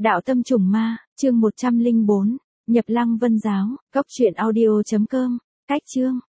Đạo tâm trùng ma, chương 104, nhập Lăng Vân giáo, cốc truyện audio.com, cách chương.